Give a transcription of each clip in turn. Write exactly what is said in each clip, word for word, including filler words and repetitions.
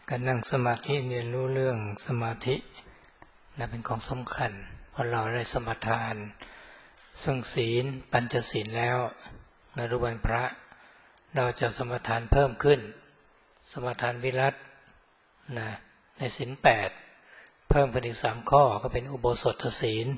การนั่งสมาธิเรียนรู้เรื่องสมาธินะเป็นของสำคัญเพราะเราได้สมาทานซึ่งศีลปัญจศีลแล้วในรูปวันพระเราจะสมาทานเพิ่มขึ้นสมาทานวิรัตินะในศีลแปดเพิ่มเป็นอีกสามข้อก็เป็นอุโบสถศีล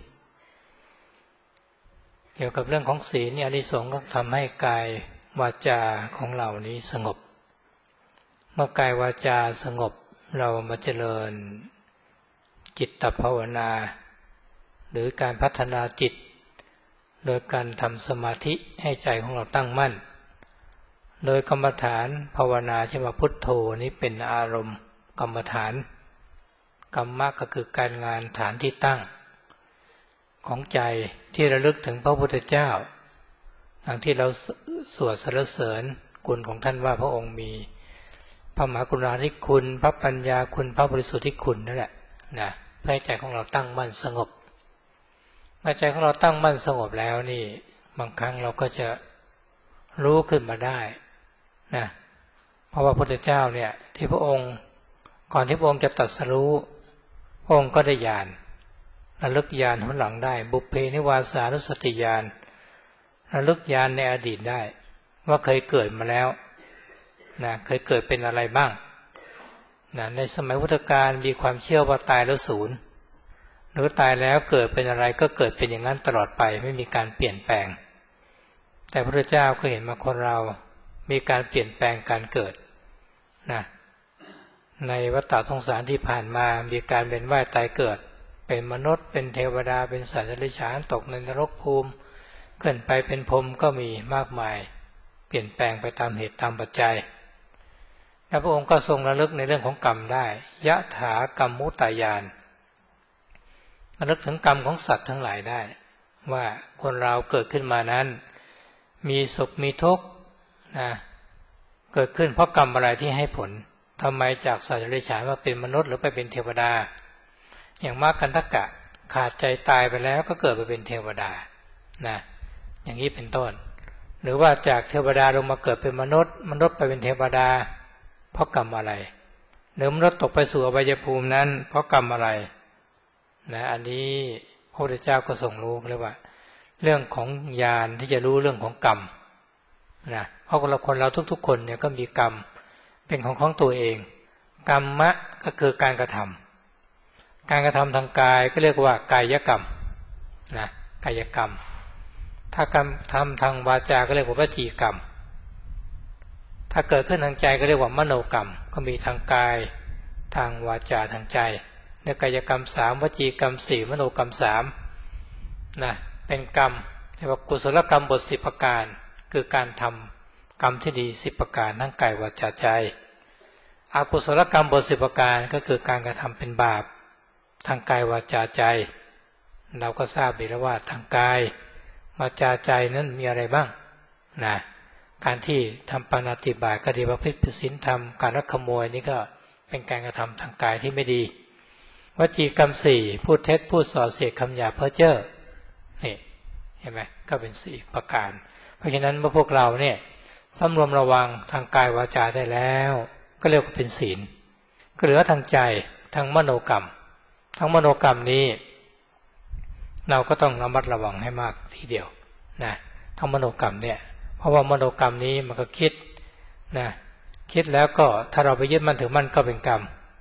เกี่ยวกับเรื่องของศีลอานิสงส์ก็ทำให้กายวาจาของเรานี้สงบเมื่อกายวาจาสงบเรามาเจริญจิตภาวนาหรือการพัฒนาจิตโดยการทำสมาธิให้ใจของเราตั้งมั่นโดยกรรมฐานภาวนาเช่นว่าพุทโธนี้เป็นอารมณ์กรรมฐานกรรมะก็คือการงานฐานที่ตั้งของใจที่ระลึกถึงพระพุทธเจ้าอย่างที่เราสวดสรรเสริญคุณของท่านว่าพระองค์มีพระมหากรุณาธิคุณพระปัญญาคุณพระบริสุทธิคุณนั่นแหละนะเพื่อให้ใจของเราตั้งมั่นสงบเมื่อใจของเราตั้งมั่นสงบแล้วนี่บางครั้งเราก็จะรู้ขึ้นมาได้นะเพราะว่าพระพุทธเจ้าเนี่ยที่พระองค์ก่อนที่พระองค์จะตรัสรู้พระองค์ก็ได้ญาณระลึกญาณหนหลังได้บุพเพนิวาสานุสติญาณระลึกญาณในอดีตได้ว่าเคยเกิดมาแล้วนะเคยเกิดเป็นอะไรบ้างนะในสมัยพุทธกาลมีความเชื่อว่าตายแล้วศูนย์หรือตายแล้วเกิดเป็นอะไรก็เกิดเป็นอย่างนั้นตลอดไปไม่มีการเปลี่ยนแปลงแต่พระพุทธเจ้าก็เห็นมาคนเรามีการเปลี่ยนแปลงการเกิดนะในวัฏฏะสงสารที่ผ่านมามีการเวียนว่ายตายเกิดเป็นมนุษย์เป็นเทวดาเป็นสัตว์เดรัจฉานตกในนรกภูมิขึ้นไปเป็นพรหมก็มีมากมายเปลี่ยนแปลงไปตามเหตุตามปัจจัยและพระองค์ก็ทรงระลึกในเรื่องของกรรมได้ยะถากรรมมุตตญาณระลึกถึงกรรมของสัตว์ทั้งหลายได้ว่าคนเราเกิดขึ้นมานั้นมีสุขมีทุกข์นะเกิดขึ้นเพราะกรรมอะไรที่ให้ผลทำไมจากสัตว์เดรัจฉานมาเป็นมนุษย์หรือไปเป็นเทวดาอย่างมากกันทกะขาดใจตายไปแล้วก็เกิดไปเป็นเทวดานะอย่างนี้เป็นต้นหรือว่าจากเทวดาลงมาเกิดเป็นมนุษย์มนุษย์ไปเป็นเทวดาเพราะกรรมอะไรหรือมนุษย์ตกไปสู่อบายภูมินั้นเพราะกรรมอะไรนะอันนี้พระพุทธเจ้าก็ทรงรู้เรียกว่าเรื่องของญาณที่จะรู้เรื่องของกรรมนะเพราะเราคนเราทุกๆคนเนี่ยก็มีกรรมเป็นของของตัวเองกรรมะก็คือการกระทำการกระทำทางกายก็เรียกว่ากายกรรมนะกายกรรมถ้ากรรมทำทางวาจาก็เรียกว่าวจีกรรมถ้าเกิดขึ้นทางใจก็เรียกว่ามโนกรรมก็มีทางกายทางวาจาทางใจในกายกรรมสามวจีกรรมสี่มโนกรรมสามนะเป็นกรรมเรียกว่ากุศลกรรมบทสิบประการคือการทำกรรมที่ดีสิบประการทั้งกายวาจาใจอกุศลกรรมบทสิบประการก็คือการกระทำเป็นบาปทางกายวาจาใจเราก็ทราบดีแล้วว่าทางกายวาจาใจนั้นมีอะไรบ้างนะการที่ทำปาณาติบาตก็ดีประพฤติผิดศีลธรรมการลักขโมยนี่ก็เป็นการกระทำทางกายที่ไม่ดีวจีกรรมสี่พูดเท็จพูดส่อเสียดคำหยาบเพ้อเจ้อนี่เห็นไหมก็เป็นสี่ประการเพราะฉะนั้นเมื่อพวกเราเนี่ยสำรวมระวังทางกายวาจาได้แล้วก็เรียกว่าเป็นศีลก็เหลือทางใจทางมโนกรรมทางมโนกรรมนี้เราก็ต้องระมัดระวังให้มากทีเดียวนะทางมโนกรรมเนี่ยเพราะว่ามโนกรรมนี้มันก็คิดนะคิดแล้วก็ถ้าเราไปยึดมันถือมันก็เป็นกรรม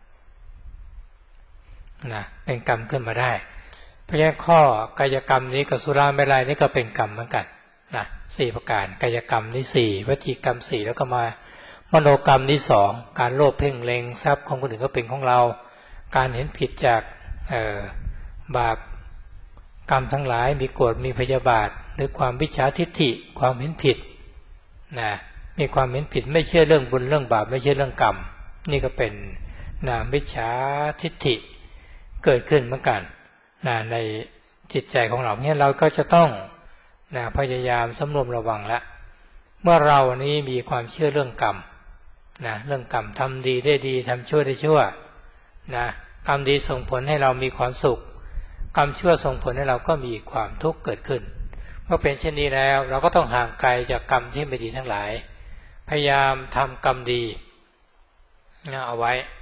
นะเป็นกรรมขึ้นมาได้เพราะฉะนั้นข้อกายกรรมนี้กับสุราเมลัยนี่ก็เป็นกรรมเหมือนกันนะสี่ประการกายกรรมนี่สี่วจีกรรมสี่แล้วก็มามโนกรรมนี่สองการโลภเพ่งเล็งทรัพย์ของคนอื่นก็เป็นของเราการเห็นผิดจากบาปกรรมทั้งหลายมีโกรธมีพยาบาทหรือความวิชาทิฏฐิความเห็นผิดนะมีความเห็นผิดไม่เชื่อเรื่องบุญเรื่องบาปไม่เชื่อเรื่องกรรมนี่ก็เป็นนะวิชาทิฏฐิเกิดขึ้นเหมือนกันนะในจิตใจของเราเนี่ยเราก็จะต้องนะพยายามสำรวมระวังละเมื่อเรานี้มีความเชื่อเรื่องกรรมนะเรื่องกรรมทำดีได้ดีทำชั่วได้ชั่วนะกรรมดีส่งผลให้เรามีความสุขกรรมชั่วส่งผลให้เราก็มีความทุกข์เกิดขึ้นเมื่อเป็นเช่นนี้แล้วเราก็ต้องห่างไกลจากกรรมที่ไม่ดีทั้งหลายพยายามทำกรรมดีเอาไว้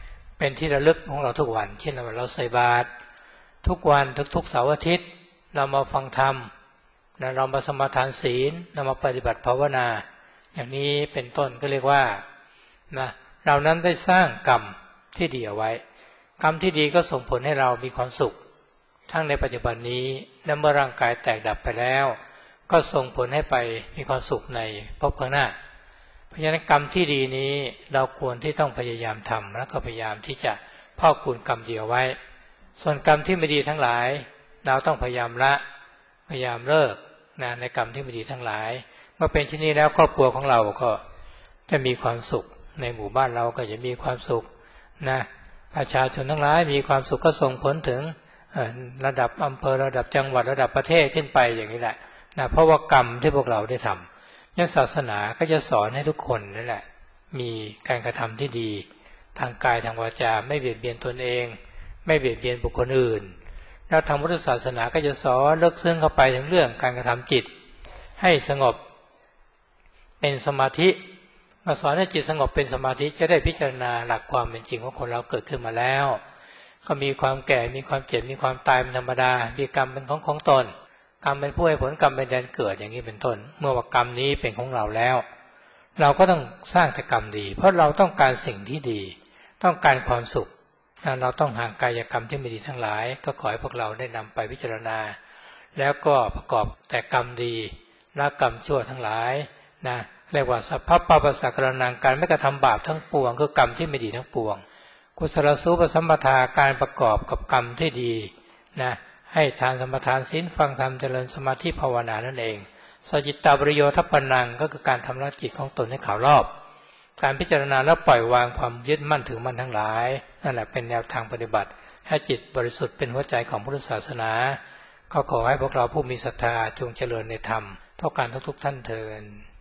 เป็นที่ระลึกของเราทุกวันเช่นเราใส่บาตรทุกวันทุกๆเสาร์อาทิตย์เรามาฟังธรรมนะเรามาสมาทานศีลเรามาปฏิบัติภาวนาอย่างนี้เป็นต้นก็เรียกว่านะเรานั้นได้สร้างกรรมที่ดีเอาไว้กรรมที่ดีก็ส่งผลให้เรามีความสุขทั้งในปัจจุบันนี้และเมื่อร่างกายแตกดับไปแล้วก็ส่งผลให้ไปมีความสุขในภพข้างหน้าเพราะฉะนั้นกรรมที่ดีนี้เราควรที่ต้องพยายามทำและก็พยายามที่จะพอกพูนกรรมเดียวไว้ส่วนกรรมที่ไม่ดีทั้งหลายเราต้องพยายามละพยายามเลิกนะในกรรมที่ไม่ดีทั้งหลายเมื่อเป็นเช่นนี้แล้วครอบครัวของเราก็จะมีความสุขในหมู่บ้านเราก็จะมีความสุขนะประชาชนทั้งหลายมีความสุขก็ส่งผลถึงระดับอำเภอระดับจังหวัดระดับประเทศขึ้นไปอย่างนี้แหละนะเพราะว่ากรรมที่พวกเราได้ทำยังศาสนาก็จะสอนให้ทุกคนนั่นแหละมีการกระทำที่ดีทางกายทางวาจาไม่เบียดเบียนตนเองไม่เบียดเบียนบุคคลอื่นแล้วทางพุทธศาสนาก็จะสอนลึกซึ้งเข้าไปถึงเรื่องการกระทำจิตให้สงบเป็นสมาธิมาสอนให้จิตสงบเป็นสมาธิจะได้พิจารณาหลักความเป็นจริงของคนเราเกิดขึ้นมาแล้วก็มีความแก่มีความเจ็บมีความตายเป็นธรรมดามีกรรมเป็นของของตนกรรมเป็นผู้ให้ผลกรรมเป็นแดนเกิดอย่างนี้เป็นต้นเมื่อว่ากรรมนี้เป็นของเราแล้วเราก็ต้องสร้างแต่กรรมดีเพราะเราต้องการสิ่งที่ดีต้องการความสุขเราต้องห่างกายกรรมที่ไม่ดีทั้งหลายก็ขอให้พวกเราได้นำไปพิจารณาแล้วก็ประกอบแต่กรรมดีละกรรมชั่วทั้งหลายนะเรียกว่าสัพพปปสักการนังการไม่กระทำบาปทั้งปวงคือกรรมที่ไม่ดีทั้งปวงกุศลสูปสัมปทาการประกอบกับกรรมที่ดีนะให้ทานสมทานศีลฟังธรรมเจริญสมาธิภาวนานั่นเองสจิตตาปริโยทัปปนังก็คือการทำละจิตของตนให้ขาวรอบการพิจารณาและปล่อยวางความยึดมั่นถือมั่นทั้งหลายนั่นแหละเป็นแนวทางปฏิบัติให้จิตบริสุทธิ์เป็นหัวใจของพุทธศาสนาก็ขอให้พวกเราผู้มีศรัทธาจงเจริญในธรรมเท่ากันทุกๆท่านเทอญ